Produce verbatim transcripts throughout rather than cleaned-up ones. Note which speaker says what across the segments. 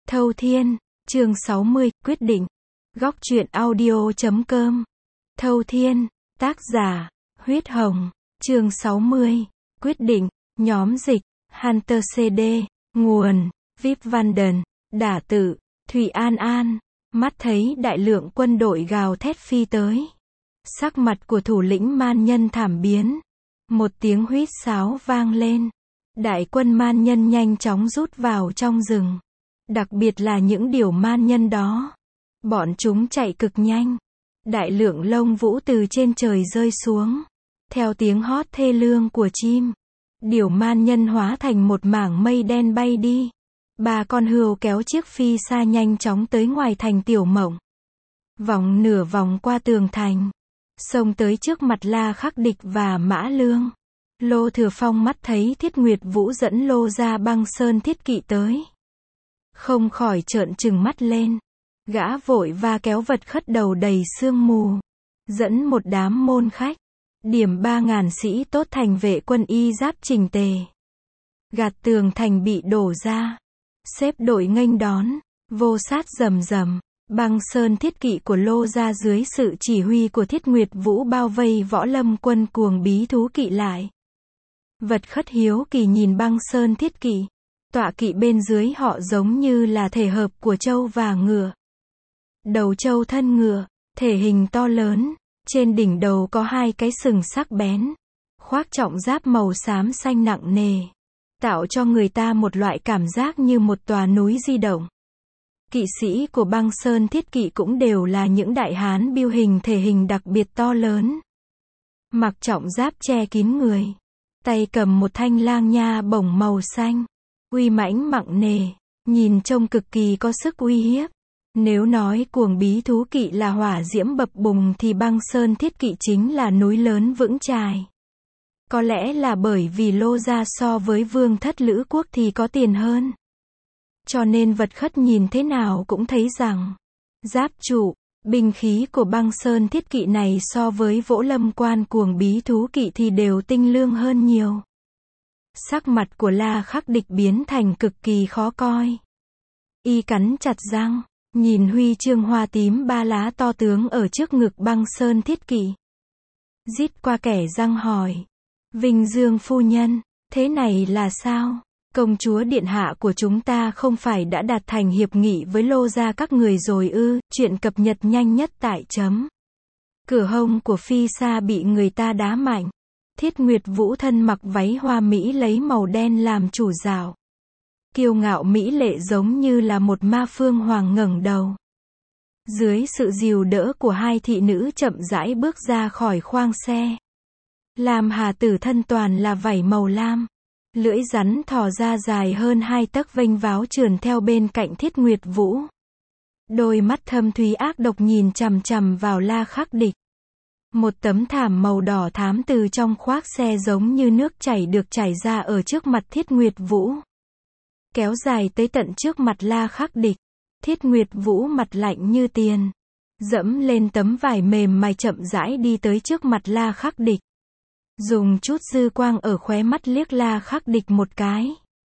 Speaker 1: Thâu Thiên, chương sáu mươi, quyết định. Góc truyện audio chấm com. Thâu Thiên, tác giả, Huyết Hồng, chương sáu mươi, quyết định, nhóm dịch, Hunter xê đê, nguồn, Vip Vanden, đả tự, Thủy An An, mắt thấy đại lượng quân đội gào thét phi tới. Sắc mặt của thủ lĩnh man nhân thảm biến. Một tiếng huýt sáo vang lên. Đại quân man nhân nhanh chóng rút vào trong rừng. Đặc biệt là những điều man nhân đó. Bọn chúng chạy cực nhanh. Đại lượng lông vũ từ trên trời rơi xuống. Theo tiếng hót thê lương của chim. Điều man nhân hóa thành một mảng mây đen bay đi. Ba con hươu kéo chiếc phi xa nhanh chóng tới ngoài thành Tiểu Mộng. Vòng nửa vòng qua tường thành. Xông tới trước mặt La Khắc Địch và Mã Lương. Lô Thừa Phong mắt thấy Thiết Nguyệt Vũ dẫn Lô ra Băng Sơn thiết kỵ tới. Không khỏi trợn trừng mắt lên. Gã vội va kéo vật khất đầu đầy sương mù. Dẫn một đám môn khách. Điểm ba ngàn sĩ tốt thành vệ quân y giáp chỉnh tề. Gạt tường thành bị đổ ra. Xếp đội nghênh đón. Vô sát rầm rầm. Băng Sơn thiết kỵ của Lô ra dưới sự chỉ huy của Thiết Nguyệt Vũ bao vây võ lâm quân cuồng bí thú kỵ lại. Vật khất hiếu kỳ nhìn Băng Sơn thiết kỵ. Tọa kỵ bên dưới họ giống như là thể hợp của trâu và ngựa. Đầu trâu thân ngựa, thể hình to lớn, trên đỉnh đầu có hai cái sừng sắc bén, khoác trọng giáp màu xám xanh nặng nề, tạo cho người ta một loại cảm giác như một tòa núi di động. Kỵ sĩ của Băng Sơn thiết kỵ cũng đều là những đại hán biêu hình thể hình đặc biệt to lớn. Mặc trọng giáp che kín người, tay cầm một thanh lang nha bổng màu xanh, uy mãnh mặng nề, nhìn trông cực kỳ có sức uy hiếp. Nếu nói cuồng bí thú kỵ là hỏa diễm bập bùng thì Băng Sơn thiết kỵ chính là núi lớn vững chài. Có lẽ là bởi vì Lô gia so với Vương Thất Lữ Quốc thì có tiền hơn. Cho nên vật khất nhìn thế nào cũng thấy rằng, giáp trụ, binh khí của Băng Sơn thiết kỵ này so với Vỗ Lâm Quan cuồng bí thú kỵ thì đều tinh lương hơn nhiều. Sắc mặt của La Khắc Địch biến thành cực kỳ khó coi. Y cắn chặt răng, nhìn huy chương hoa tím ba lá to tướng ở trước ngực Băng Sơn thiết kỵ. Rít qua kẻ răng hỏi, Vinh Dương phu nhân, thế này là sao? Công chúa điện hạ của chúng ta không phải đã đạt thành hiệp nghị với Lô gia các người rồi ư? Chuyện cập nhật nhanh nhất tại chấm. Cửa hông của phi sa bị người ta đá mạnh. Thiết Nguyệt Vũ thân mặc váy hoa mỹ lấy màu đen làm chủ dạo. Kiêu ngạo mỹ lệ giống như là một ma phương hoàng ngẩng đầu. Dưới sự dìu đỡ của hai thị nữ chậm rãi bước ra khỏi khoang xe. Lam Hà Tử thân toàn là vảy màu lam. Lưỡi rắn thò ra dài hơn hai tấc vênh váo trườn theo bên cạnh Thiết Nguyệt Vũ. Đôi mắt thâm thúy ác độc nhìn chằm chằm vào La Khắc Địch. Một tấm thảm màu đỏ thám từ trong khoác xe giống như nước chảy được chảy ra ở trước mặt Thiết Nguyệt Vũ. Kéo dài tới tận trước mặt La Khắc Địch. Thiết Nguyệt Vũ mặt lạnh như tiền. Dẫm lên tấm vải mềm mại chậm rãi đi tới trước mặt La Khắc Địch. Dùng chút dư quang ở khóe mắt liếc La Khắc Địch một cái.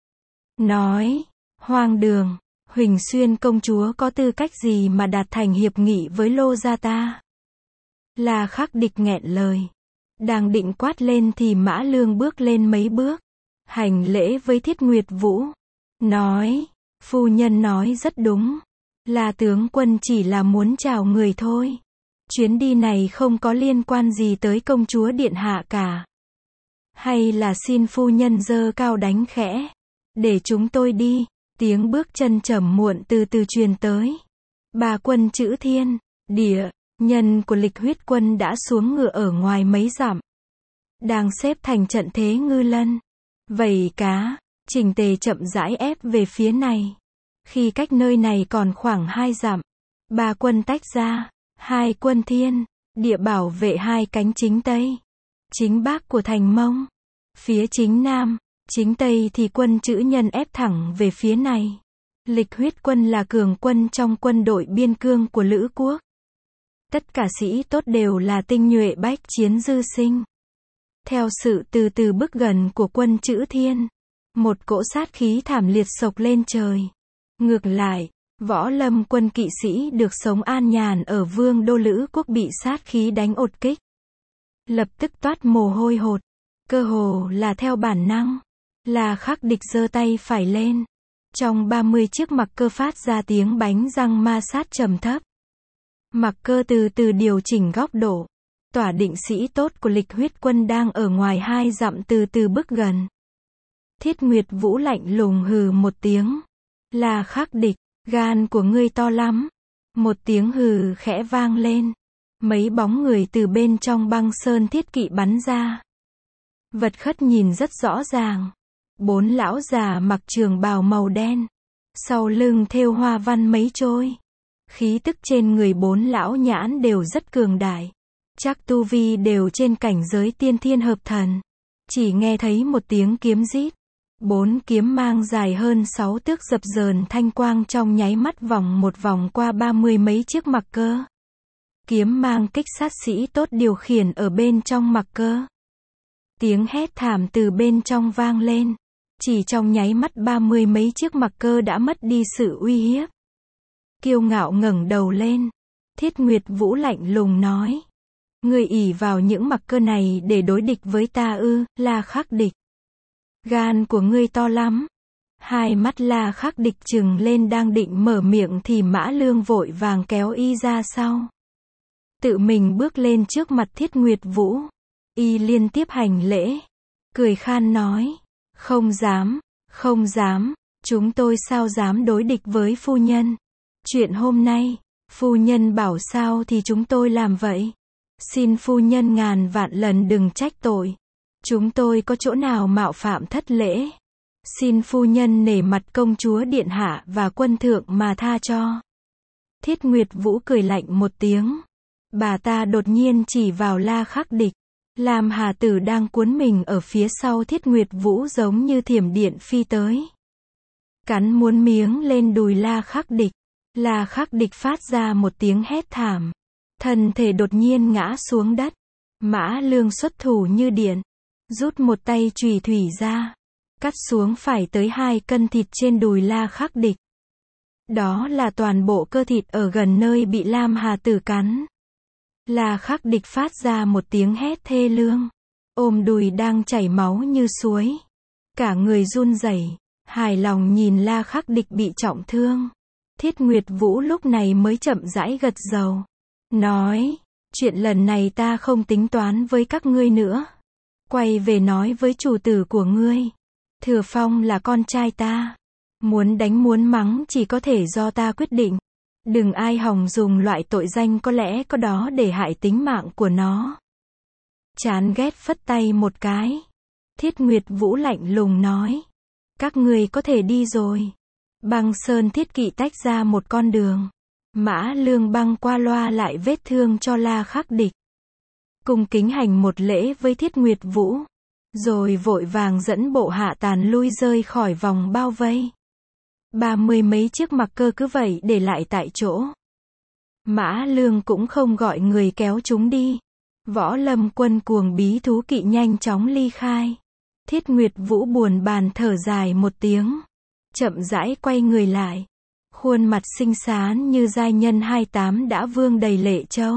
Speaker 1: Nói, hoang đường, Huỳnh Xuyên công chúa có tư cách gì mà đạt thành hiệp nghị với Lô gia ta? La Khắc Địch nghẹn lời. Đang định quát lên thì Mã Lương bước lên mấy bước. Hành lễ với Thiết Nguyệt Vũ. Nói, phu nhân nói rất đúng. La tướng quân chỉ là muốn chào người thôi. Chuyến đi này không có liên quan gì tới công chúa điện hạ cả. Hay là xin phu nhân giơ cao đánh khẽ. Để chúng tôi đi. Tiếng bước chân trầm muộn từ từ truyền tới. Ba quân chữ thiên, địa, nhân của Lịch Huyết quân đã xuống ngựa ở ngoài mấy dặm. Đang xếp thành trận thế ngư lân. Vẩy cá, chỉnh tề chậm rãi ép về phía này. Khi cách nơi này còn khoảng hai dặm. Ba quân tách ra. Hai quân thiên, địa bảo vệ hai cánh chính Tây. Chính Bắc của thành Mông. Phía chính Nam, chính Tây thì quân chữ nhân ép thẳng về phía này. Lịch Huyết quân là cường quân trong quân đội biên cương của Lữ Quốc. Tất cả sĩ tốt đều là tinh nhuệ bách chiến dư sinh. Theo sự từ từ bước gần của quân chữ thiên, một cỗ sát khí thảm liệt sộc lên trời. Ngược lại, Võ Lâm quân kỵ sĩ được sống an nhàn ở Vương đô Lữ quốc bị sát khí đánh đột kích. Lập tức toát mồ hôi hột. Cơ hồ là theo bản năng. La Khắc Địch giơ tay phải lên. Trong ba mươi chiếc mặc cơ phát ra tiếng bánh răng ma sát trầm thấp. Mặc cơ từ từ điều chỉnh góc độ. Tỏa định sĩ tốt của Lịch Huyết quân đang ở ngoài hai dặm từ từ bước gần. Thiết Nguyệt Vũ lạnh lùng hừ một tiếng. La Khắc Địch, gan của ngươi to lắm. Một tiếng hừ khẽ vang lên. Mấy bóng người từ bên trong băng sơn thiết kỵ bắn ra. Vật khất nhìn rất rõ ràng. Bốn lão già mặc trường bào màu đen. Sau lưng thêu hoa văn mấy trôi. Khí tức trên người bốn lão nhãn đều rất cường đại. Chắc tu vi đều trên cảnh giới tiên thiên hợp thần. Chỉ nghe thấy một tiếng kiếm rít. Bốn kiếm mang dài hơn sáu thước dập dờn thanh quang trong nháy mắt vòng một vòng qua ba mươi mấy chiếc mặc cơ. Kiếm mang kích sát sĩ tốt điều khiển ở bên trong mặc cơ. Tiếng hét thảm từ bên trong vang lên. Chỉ trong nháy mắt ba mươi mấy chiếc mặc cơ đã mất đi sự uy hiếp. Kiêu ngạo ngẩng đầu lên. Thiết Nguyệt Vũ lạnh lùng nói. Ngươi ỷ vào những mặc cơ này để đối địch với ta ư? La Khắc Địch. Gan của ngươi to lắm. Hai mắt La Khắc Địch trừng lên đang định mở miệng thì Mã Lương vội vàng kéo y ra sau. Tự mình bước lên trước mặt Thiết Nguyệt Vũ. Y liên tiếp hành lễ. Cười khan nói. Không dám, không dám, chúng tôi sao dám đối địch với phu nhân. Chuyện hôm nay, phu nhân bảo sao thì chúng tôi làm vậy. Xin phu nhân ngàn vạn lần đừng trách tội. Chúng tôi có chỗ nào mạo phạm thất lễ. Xin phu nhân nể mặt công chúa điện hạ và quân thượng mà tha cho. Thiết Nguyệt Vũ cười lạnh một tiếng. Bà ta đột nhiên chỉ vào La Khắc Địch. Lam Hà Tử đang cuốn mình ở phía sau Thiết Nguyệt Vũ giống như thiểm điện phi tới. Cắn muốn miếng lên đùi La Khắc Địch. La Khắc Địch phát ra một tiếng hét thảm. Thân thể đột nhiên ngã xuống đất. Mã Lương xuất thủ như điện. Rút một tay chùy thủy ra. Cắt xuống phải tới hai cân thịt trên đùi La Khắc Địch. Đó là toàn bộ cơ thịt ở gần nơi bị Lam Hà Tử cắn. La Khắc Địch phát ra một tiếng hét thê lương. Ôm đùi đang chảy máu như suối. Cả người run rẩy, hài lòng nhìn La Khắc Địch bị trọng thương. Thiết Nguyệt Vũ lúc này mới chậm rãi gật đầu. Nói, chuyện lần này ta không tính toán với các ngươi nữa. Quay về nói với chủ tử của ngươi. Thừa Phong là con trai ta. Muốn đánh muốn mắng chỉ có thể do ta quyết định. Đừng ai hòng dùng loại tội danh có lẽ có đó để hại tính mạng của nó. Chán ghét phất tay một cái. Thiết Nguyệt Vũ lạnh lùng nói. Các ngươi có thể đi rồi. Băng Sơn thiết kỵ tách ra một con đường. Mã Lương băng qua loa lại vết thương cho La Khắc Địch. Cung kính hành một lễ với Thiết Nguyệt Vũ. Rồi vội vàng dẫn bộ hạ tàn lui rơi khỏi vòng bao vây. Ba mươi mấy chiếc mặc cơ cứ vậy để lại tại chỗ. Mã Lương cũng không gọi người kéo chúng đi. Võ Lâm quân cuồng bí thú kỵ nhanh chóng ly khai. Thiết Nguyệt Vũ buồn bàn thở dài một tiếng. Chậm rãi quay người lại. Khuôn mặt xinh xắn như giai nhân hai tám đã vương đầy lệ châu.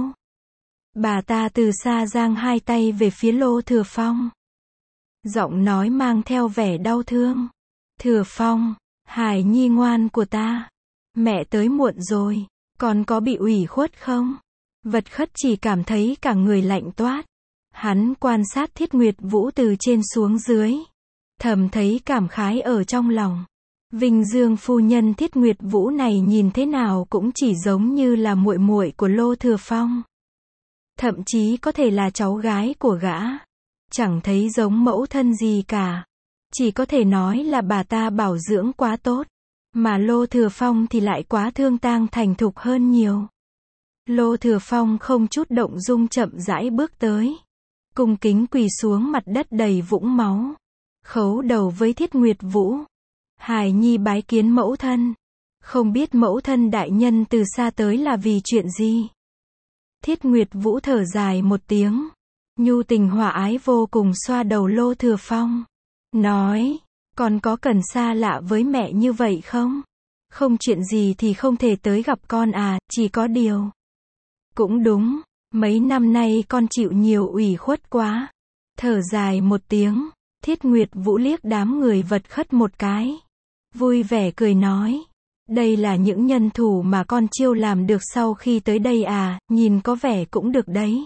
Speaker 1: Bà ta từ xa giang hai tay về phía Lô Thừa Phong. Giọng nói mang theo vẻ đau thương. Thừa Phong, Hải nhi ngoan của ta. Mẹ tới muộn rồi, còn có bị ủy khuất không? Vật khất chỉ cảm thấy cả người lạnh toát. Hắn quan sát Thiết Nguyệt Vũ từ trên xuống dưới. Thầm thấy cảm khái ở trong lòng. Vinh Dương phu nhân Thiết Nguyệt Vũ này nhìn thế nào cũng chỉ giống như là muội muội của Lô Thừa Phong. Thậm chí có thể là cháu gái của gã. Chẳng thấy giống mẫu thân gì cả. Chỉ có thể nói là bà ta bảo dưỡng quá tốt. Mà Lô Thừa Phong thì lại quá thương tang thành thục hơn nhiều. Lô Thừa Phong không chút động dung chậm rãi bước tới. Cung kính quỳ xuống mặt đất đầy vũng máu. Khấu đầu với Thiết Nguyệt Vũ. Hải nhi bái kiến mẫu thân. Không biết mẫu thân đại nhân từ xa tới là vì chuyện gì? Thiết Nguyệt Vũ thở dài một tiếng. Nhu tình hòa ái vô cùng xoa đầu Lô Thừa Phong. Nói, còn có cần xa lạ với mẹ như vậy không? Không chuyện gì thì không thể tới gặp con à, chỉ có điều. Cũng đúng, mấy năm nay con chịu nhiều ủy khuất quá. Thở dài một tiếng, Thiết Nguyệt Vũ liếc đám người vật khất một cái. Vui vẻ cười nói. Đây là những nhân thủ mà con chiêu làm được sau khi tới đây à, nhìn có vẻ cũng được đấy.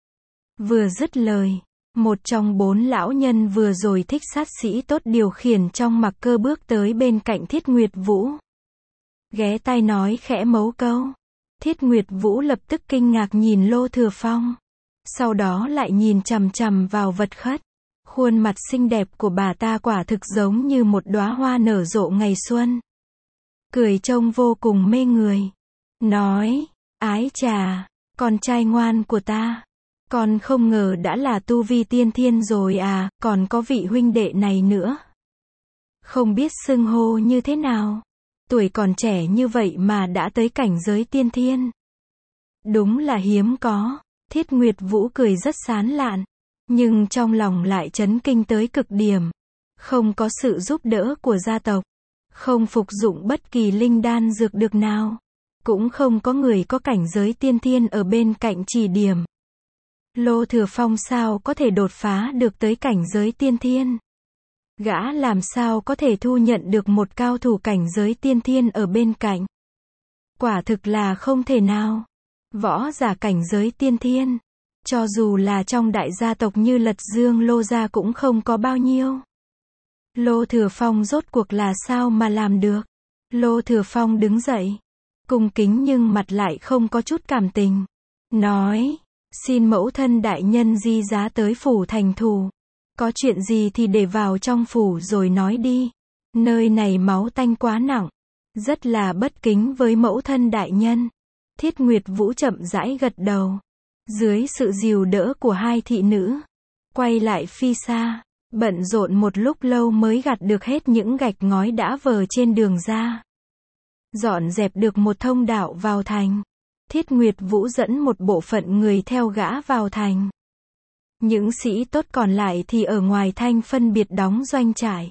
Speaker 1: Vừa dứt lời, một trong bốn lão nhân vừa rồi thích sát sĩ tốt điều khiển trong mặc cơ bước tới bên cạnh Thiết Nguyệt Vũ. Ghé tai nói khẽ mấu câu. Thiết Nguyệt Vũ lập tức kinh ngạc nhìn Lô Thừa Phong. Sau đó lại nhìn chằm chằm vào vật khất. Khuôn mặt xinh đẹp của bà ta quả thực giống như một đóa hoa nở rộ ngày xuân. Cười trông vô cùng mê người. Nói, ái chà, con trai ngoan của ta. Con không ngờ đã là tu vi tiên thiên rồi à, còn có vị huynh đệ này nữa. Không biết xưng hô như thế nào. Tuổi còn trẻ như vậy mà đã tới cảnh giới tiên thiên. Đúng là hiếm có. Thiết Nguyệt Vũ cười rất sán lạn. Nhưng trong lòng lại chấn kinh tới cực điểm. Không có sự giúp đỡ của gia tộc. Không phục dụng bất kỳ linh đan dược được nào. Cũng không có người có cảnh giới tiên thiên ở bên cạnh chỉ điểm. Lô Thừa Phong sao có thể đột phá được tới cảnh giới tiên thiên? Gã làm sao có thể thu nhận được một cao thủ cảnh giới tiên thiên ở bên cạnh? Quả thực là không thể nào. Võ giả cảnh giới tiên thiên, cho dù là trong đại gia tộc như Lật Dương Lô gia cũng không có bao nhiêu. Lô Thừa Phong rốt cuộc là sao mà làm được? Lô Thừa Phong đứng dậy, cung kính nhưng mặt lại không có chút cảm tình. Nói, xin mẫu thân đại nhân di giá tới phủ thành thủ. Có chuyện gì thì để vào trong phủ rồi nói đi. Nơi này máu tanh quá nặng. Rất là bất kính với mẫu thân đại nhân. Thiết Nguyệt Vũ chậm rãi gật đầu. Dưới sự dìu đỡ của hai thị nữ. Quay lại phi xa. Bận rộn một lúc lâu mới gặt được hết những gạch ngói đã vờ trên đường ra. Dọn dẹp được một thông đạo vào thành. Thiết Nguyệt Vũ dẫn một bộ phận người theo gã vào thành. Những sĩ tốt còn lại thì ở ngoài thành phân biệt đóng doanh trại.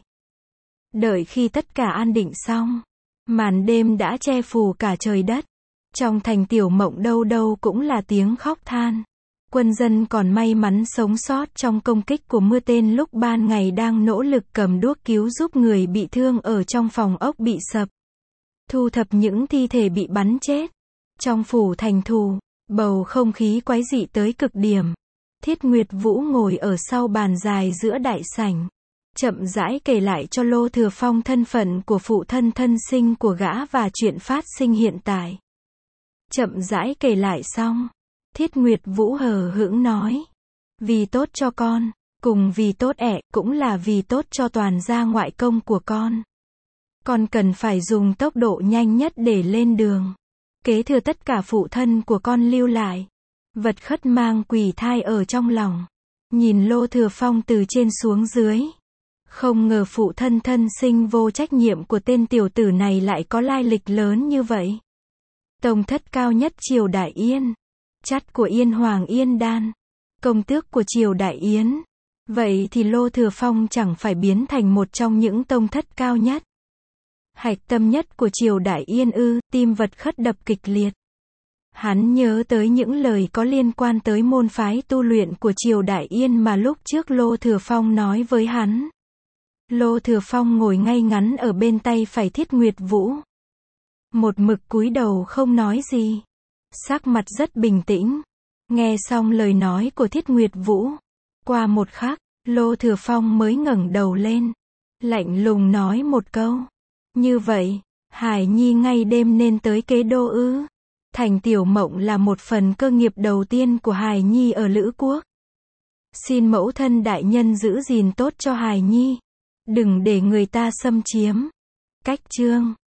Speaker 1: Đợi khi tất cả an định xong, màn đêm đã che phủ cả trời đất. Trong thành Tiểu Mộng đâu đâu cũng là tiếng khóc than. Quân dân còn may mắn sống sót trong công kích của mưa tên lúc ban ngày đang nỗ lực cầm đuốc cứu giúp người bị thương ở trong phòng ốc bị sập. Thu thập những thi thể bị bắn chết. Trong phủ thành thủ, bầu không khí quái dị tới cực điểm. Thiết Nguyệt Vũ ngồi ở sau bàn dài giữa đại sảnh. Chậm rãi kể lại cho Lô Thừa Phong thân phận của phụ thân thân sinh của gã và chuyện phát sinh hiện tại. Chậm rãi kể lại xong, Thiết Nguyệt Vũ hờ hững nói. Vì tốt cho con, cùng vì tốt ẹ, cũng là vì tốt cho toàn gia ngoại công của con. Con cần phải dùng tốc độ nhanh nhất để lên đường. Kế thừa tất cả phụ thân của con lưu lại. Vật khất mang quỷ thai ở trong lòng. Nhìn Lô Thừa Phong từ trên xuống dưới. Không ngờ phụ thân thân sinh vô trách nhiệm của tên tiểu tử này lại có lai lịch lớn như vậy. Tông thất cao nhất triều Đại Yên. Chắt của Yên Hoàng Yên Đan. Công tước của triều Đại Yến. Vậy thì Lô Thừa Phong chẳng phải biến thành một trong những tông thất cao nhất. Hạch tâm nhất của triều Đại Yên ư, tim vật khất đập kịch liệt. Hắn nhớ tới những lời có liên quan tới môn phái tu luyện của triều Đại Yên mà lúc trước Lô Thừa Phong nói với hắn. Lô Thừa Phong ngồi ngay ngắn ở bên tay phải Thiết Nguyệt Vũ. Một mực cúi đầu không nói gì. Sắc mặt rất bình tĩnh. Nghe xong lời nói của Thiết Nguyệt Vũ. Qua một khắc, Lô Thừa Phong mới ngẩng đầu lên. Lạnh lùng nói một câu. Như vậy, Hải Nhi ngay đêm nên tới Kế Đô ư. Thành Tiểu Mộng là một phần cơ nghiệp đầu tiên của Hải Nhi ở Lữ Quốc. Xin mẫu thân đại nhân giữ gìn tốt cho Hải Nhi. Đừng để người ta xâm chiếm. Cách chương